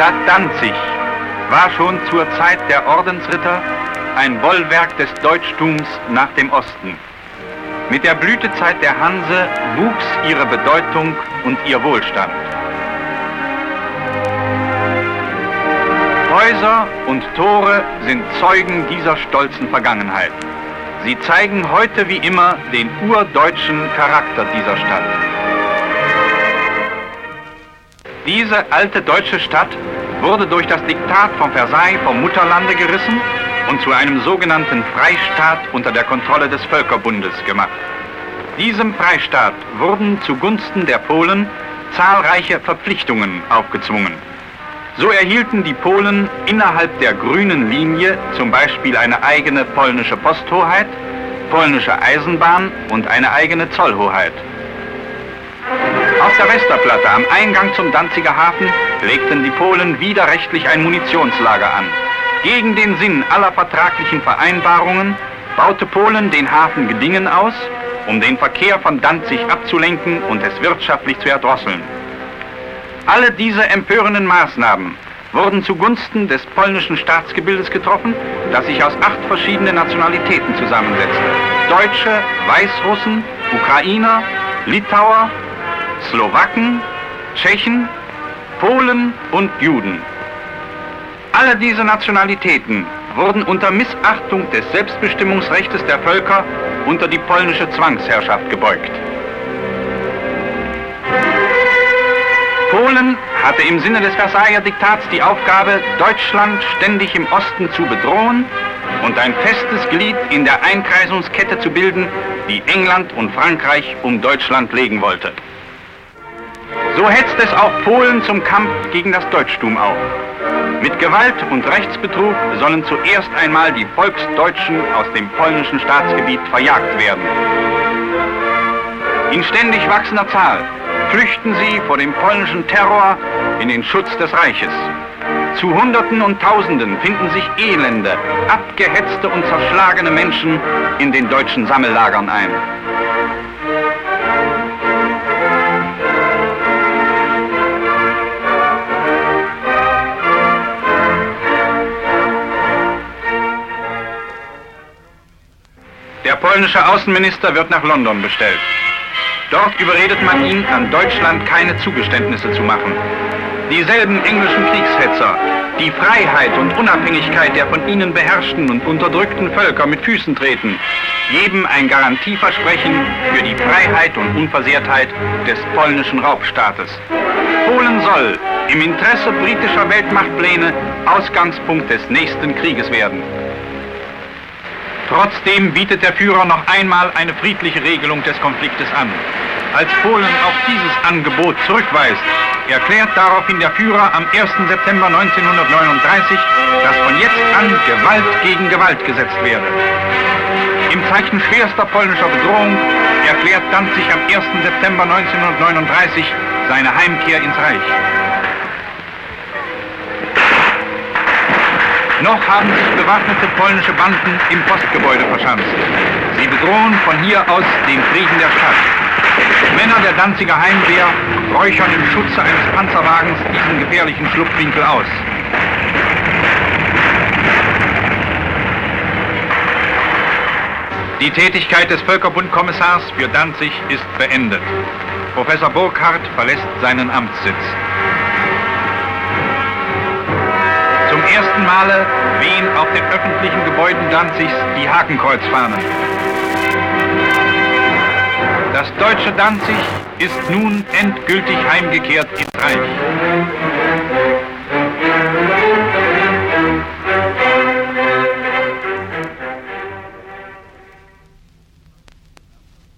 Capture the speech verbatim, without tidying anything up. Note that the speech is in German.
Stadt Danzig war schon zur Zeit der Ordensritter ein Bollwerk des Deutschtums nach dem Osten. Mit der Blütezeit der Hanse wuchs ihre Bedeutung und ihr Wohlstand. Häuser und Tore sind Zeugen dieser stolzen Vergangenheit. Sie zeigen heute wie immer den urdeutschen Charakter dieser Stadt. Diese alte deutsche Stadt wurde durch das Diktat von Versailles vom Mutterlande gerissen und zu einem sogenannten Freistaat unter der Kontrolle des Völkerbundes gemacht. Diesem Freistaat wurden zugunsten der Polen zahlreiche Verpflichtungen aufgezwungen. So erhielten die Polen innerhalb der grünen Linie zum Beispiel eine eigene polnische Posthoheit, polnische Eisenbahn und eine eigene Zollhoheit. Auf der Westerplatte am Eingang zum Danziger Hafen legten die Polen widerrechtlich ein Munitionslager an. Gegen den Sinn aller vertraglichen Vereinbarungen baute Polen den Hafen Gdingen aus, um den Verkehr von Danzig abzulenken und es wirtschaftlich zu erdrosseln. Alle diese empörenden Maßnahmen wurden zugunsten des polnischen Staatsgebildes getroffen, das sich aus acht verschiedenen Nationalitäten zusammensetzte. Deutsche, Weißrussen, Ukrainer, Litauer, Slowaken, Tschechen, Polen und Juden. Alle diese Nationalitäten wurden unter Missachtung des Selbstbestimmungsrechtes der Völker unter die polnische Zwangsherrschaft gebeugt. Polen hatte im Sinne des Versailler Diktats die Aufgabe, Deutschland ständig im Osten zu bedrohen und ein festes Glied in der Einkreisungskette zu bilden, die England und Frankreich um Deutschland legen wollte. So hetzt es auch Polen zum Kampf gegen das Deutschtum auf. Mit Gewalt und Rechtsbetrug sollen zuerst einmal die Volksdeutschen aus dem polnischen Staatsgebiet verjagt werden. In ständig wachsender Zahl flüchten sie vor dem polnischen Terror in den Schutz des Reiches. Zu Hunderten und Tausenden finden sich elende, abgehetzte und zerschlagene Menschen in den deutschen Sammellagern ein. Der polnische Außenminister wird nach London bestellt. Dort überredet man ihn, an Deutschland keine Zugeständnisse zu machen. Dieselben englischen Kriegshetzer, die Freiheit und Unabhängigkeit der von ihnen beherrschten und unterdrückten Völker mit Füßen treten, geben ein Garantieversprechen für die Freiheit und Unversehrtheit des polnischen Raubstaates. Polen soll im Interesse britischer Weltmachtpläne Ausgangspunkt des nächsten Krieges werden. Trotzdem bietet der Führer noch einmal eine friedliche Regelung des Konfliktes an. Als Polen auf dieses Angebot zurückweist, erklärt daraufhin der Führer am ersten September neunzehnhundertneununddreißig, dass von jetzt an Gewalt gegen Gewalt gesetzt werde. Im Zeichen schwerster polnischer Bedrohung erklärt Danzig am ersten September neunzehnhundertneununddreißig seine Heimkehr ins Reich. Noch haben sich bewaffnete polnische Banden im Postgebäude verschanzt. Sie bedrohen von hier aus den Frieden der Stadt. Männer der Danziger Heimwehr räuchern im Schutze eines Panzerwagens diesen gefährlichen Schlupfwinkel aus. Die Tätigkeit des Völkerbundkommissars für Danzig ist beendet. Professor Burkhardt verlässt seinen Amtssitz. Zum ersten Male wehen auf den öffentlichen Gebäuden Danzigs die Hakenkreuzfahnen. Das deutsche Danzig ist nun endgültig heimgekehrt ins Reich.